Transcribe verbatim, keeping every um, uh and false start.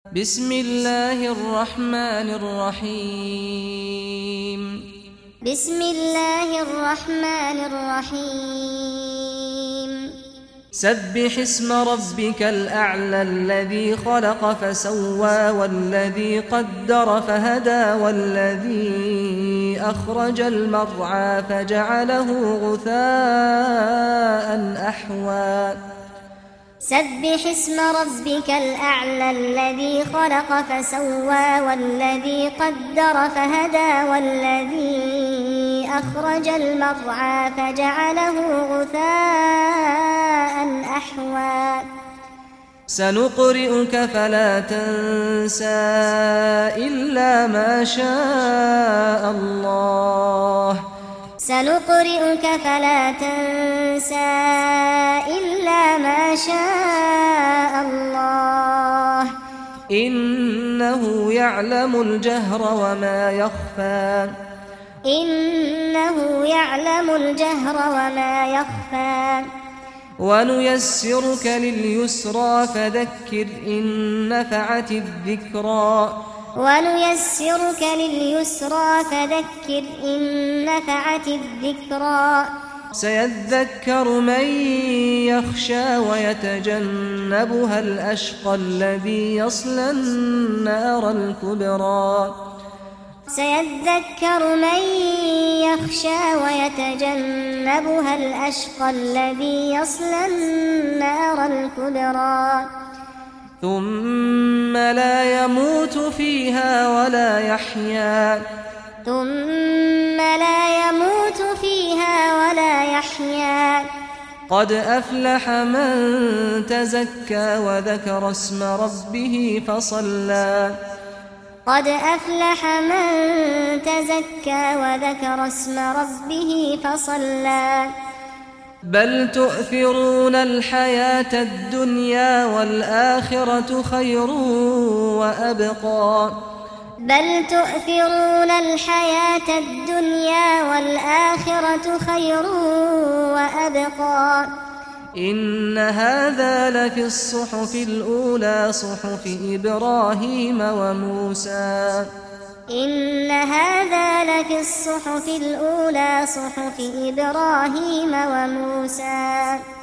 بسم الله الرحمن الرحيم بسم الله الرحمن الرحيم سبح اسم ربك الأعلى الذي خلق فسوى والذي قدر فهدى والذي أخرج المرعى فجعله غثاء أحوى سبح اسم ربك الأعلى الذي خلق فسوى والذي قدر فهدى والذي أخرج المرعى فجعله غثاء أحوى سنقرئك فلا تنسى إلا ما شاء الله سنقرئك فلا تنسى إلا ما شاء الله إنه يعلم الجهر وما يخفى إنه يعلم الجهر وما يخفى ونيسرك لليسرى فذكر إن نفعت الذكرى ونيسرك لليسرى فذكر إن نفعت الذكرى سيذكر من يخشى ويتجنبها الأشقى الذي يصلى النار الكبرى سيذكر من يخشى ويتجنبها الأشقى الذي يصلى النار الكبرى ثم لا يموت فيها ولا يحيا ثم لا يموت فيها ولا يحيا قد أفلح من تزكى وذكر اسم ربه فصلى قد أفلح من تزكى وذكر اسم ربه فصلى بل تؤثرون الحياة الدنيا والآخرة خير وأبقى بل تؤثرون الحياة الدنيا والآخرة خير وأبقى إن هذا لفي الصحف الأولى صحف إبراهيم وموسى إن هذا لفي الصحف الأولى صحف إبراهيم وموسى